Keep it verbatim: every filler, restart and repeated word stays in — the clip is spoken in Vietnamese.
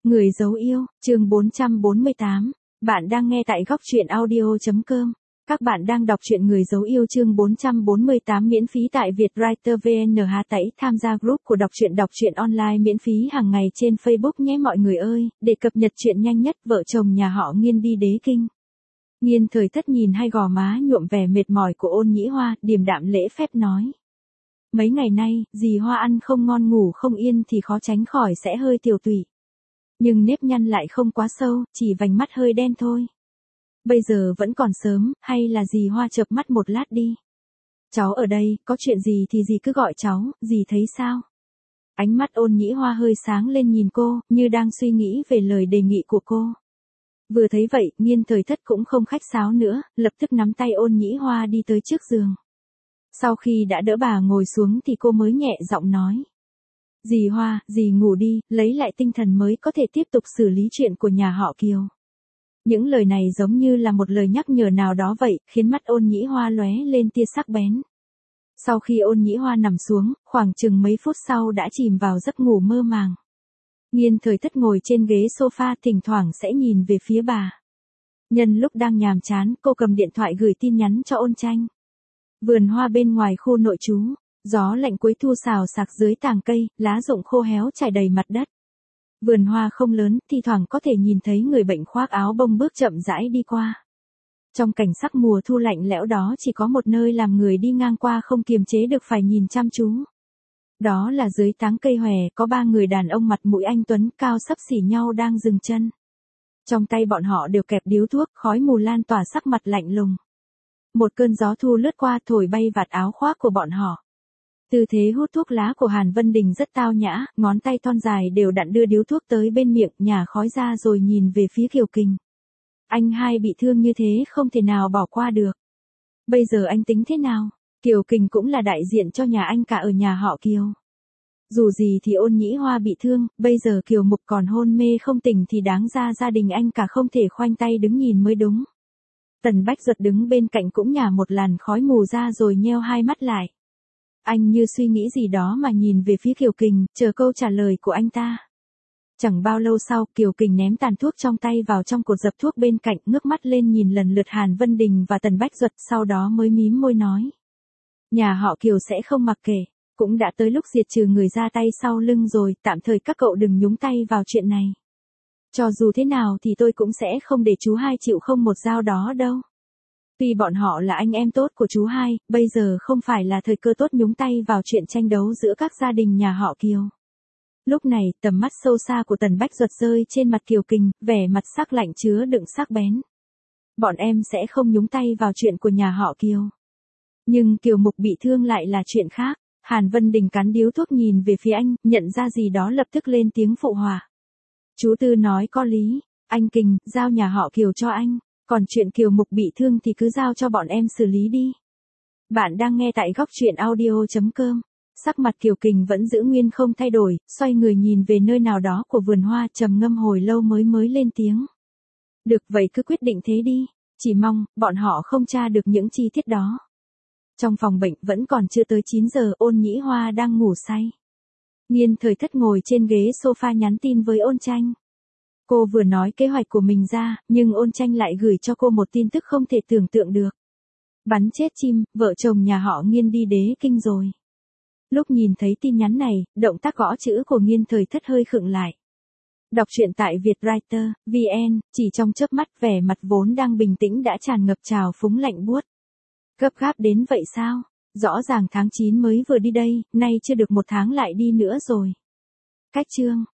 Người dấu yêu, chương bốn trăm bốn mươi tám. Bạn đang nghe tại góc truyện audio chấm com. Các bạn đang đọc truyện Người dấu yêu chương bốn trăm bốn mươi tám miễn phí tại Vietwriter vê en hát tẩy tham gia group của đọc truyện đọc truyện online miễn phí hàng ngày trên Facebook nhé mọi người ơi, để cập nhật truyện nhanh nhất. Vợ chồng nhà họ Nghiên đi đế kinh. Nghiên Thời Thất nhìn hai gò má nhuộm vẻ mệt mỏi của Ôn Nhĩ Hoa, điềm đạm lễ phép nói. Mấy ngày nay, dì Hoa ăn không ngon ngủ không yên thì khó tránh khỏi sẽ hơi tiểu tụy. Nhưng nếp nhăn lại không quá sâu, chỉ vành mắt hơi đen thôi. Bây giờ vẫn còn sớm, hay là dì Hoa chợp mắt một lát đi. Cháu ở đây, có chuyện gì thì dì cứ gọi cháu, dì thấy sao? Ánh mắt Ôn Nhĩ Hoa hơi sáng lên nhìn cô, như đang suy nghĩ về lời đề nghị của cô. Vừa thấy vậy, Nghiên Thời Thất cũng không khách sáo nữa, lập tức nắm tay Ôn Nhĩ Hoa đi tới trước giường. Sau khi đã đỡ bà ngồi xuống thì cô mới nhẹ giọng nói. Dì Hoa, dì ngủ đi, lấy lại tinh thần mới có thể tiếp tục xử lý chuyện của nhà họ Kiều. Những lời này giống như là một lời nhắc nhở nào đó vậy, khiến mắt Ôn Nhĩ Hoa lóe lên tia sắc bén. Sau khi Ôn Nhĩ Hoa nằm xuống, khoảng chừng mấy phút sau đã chìm vào giấc ngủ mơ màng. Nghiên Thời Thất ngồi trên ghế sofa thỉnh thoảng sẽ nhìn về phía bà. Nhân lúc đang nhàm chán, cô cầm điện thoại gửi tin nhắn cho Ôn Tranh. Vườn hoa bên ngoài khu nội trú. Gió lạnh cuối thu xào xạc dưới tàng cây, lá rụng khô héo trải đầy mặt đất. Vườn hoa không lớn, thi thoảng có thể nhìn thấy người bệnh khoác áo bông bước chậm rãi đi qua. Trong cảnh sắc mùa thu lạnh lẽo đó chỉ có một nơi làm người đi ngang qua không kiềm chế được phải nhìn chăm chú. Đó là dưới táng cây hòe có ba người đàn ông mặt mũi anh tuấn cao xấp xỉ nhau đang dừng chân. Trong tay bọn họ đều kẹp điếu thuốc, khói mù lan tỏa sắc mặt lạnh lùng. Một cơn gió thu lướt qua thổi bay vạt áo khoác của bọn họ. Tư thế hút thuốc lá của Hàn Vân Đình rất tao nhã, ngón tay thon dài đều đặn đưa điếu thuốc tới bên miệng, nhả khói ra rồi nhìn về phía Kiều Kình. Anh hai bị thương như thế không thể nào bỏ qua được. Bây giờ anh tính thế nào? Kiều Kình cũng là đại diện cho nhà anh cả ở nhà họ Kiều. Dù gì thì Ôn Nhĩ Hoa bị thương, bây giờ Kiều Mục còn hôn mê không tỉnh thì đáng ra gia đình anh cả không thể khoanh tay đứng nhìn mới đúng. Tần Bách Duật đứng bên cạnh cũng nhả một làn khói mù ra rồi nheo hai mắt lại. Anh như suy nghĩ gì đó mà nhìn về phía Kiều Kình, chờ câu trả lời của anh ta. Chẳng bao lâu sau, Kiều Kình ném tàn thuốc trong tay vào trong cột dập thuốc bên cạnh, ngước mắt lên nhìn lần lượt Hàn Vân Đình và Tần Bách Duật, sau đó mới mím môi nói. Nhà họ Kiều sẽ không mặc kệ, cũng đã tới lúc diệt trừ người ra tay sau lưng rồi, tạm thời các cậu đừng nhúng tay vào chuyện này. Cho dù thế nào thì tôi cũng sẽ không để chú hai chịu không một dao đó đâu. Tuy bọn họ là anh em tốt của chú hai, bây giờ không phải là thời cơ tốt nhúng tay vào chuyện tranh đấu giữa các gia đình nhà họ Kiều. Lúc này, tầm mắt sâu xa của Tần Bách Duật rơi trên mặt Kiều Kình, vẻ mặt sắc lạnh chứa đựng sắc bén. Bọn em sẽ không nhúng tay vào chuyện của nhà họ Kiều. Nhưng Kiều Mục bị thương lại là chuyện khác. Hàn Vân Đình cắn điếu thuốc nhìn về phía anh, nhận ra gì đó lập tức lên tiếng phụ họa. Chú Tư nói có lý, anh Kình, giao nhà họ Kiều cho anh. Còn chuyện Kiều Mục bị thương thì cứ giao cho bọn em xử lý đi. Bạn đang nghe tại góc truyện audio chấm com. Sắc mặt Kiều Kình vẫn giữ nguyên không thay đổi, xoay người nhìn về nơi nào đó của vườn hoa, trầm ngâm hồi lâu mới mới lên tiếng. Được vậy cứ quyết định thế đi, chỉ mong bọn họ không tra được những chi tiết đó. Trong phòng bệnh vẫn còn chưa tới chín giờ, Ôn Nhĩ Hoa đang ngủ say. Nghiên Thời Thất ngồi trên ghế sofa nhắn tin với Ôn Tranh. Cô vừa nói kế hoạch của mình ra, nhưng Ôn Tranh lại gửi cho cô một tin tức không thể tưởng tượng được. Bắn chết chim, vợ chồng nhà họ Nghiên đi đế kinh rồi. Lúc nhìn thấy tin nhắn này, động tác gõ chữ của Nghiên Thời Thất hơi khựng lại. Đọc truyện tại Vietwriter vê en, chỉ trong chớp mắt vẻ mặt vốn đang bình tĩnh đã tràn ngập trào phúng lạnh buốt. Gấp gáp đến vậy sao? Rõ ràng tháng chín mới vừa đi đây, nay chưa được một tháng lại đi nữa rồi. Cách chương.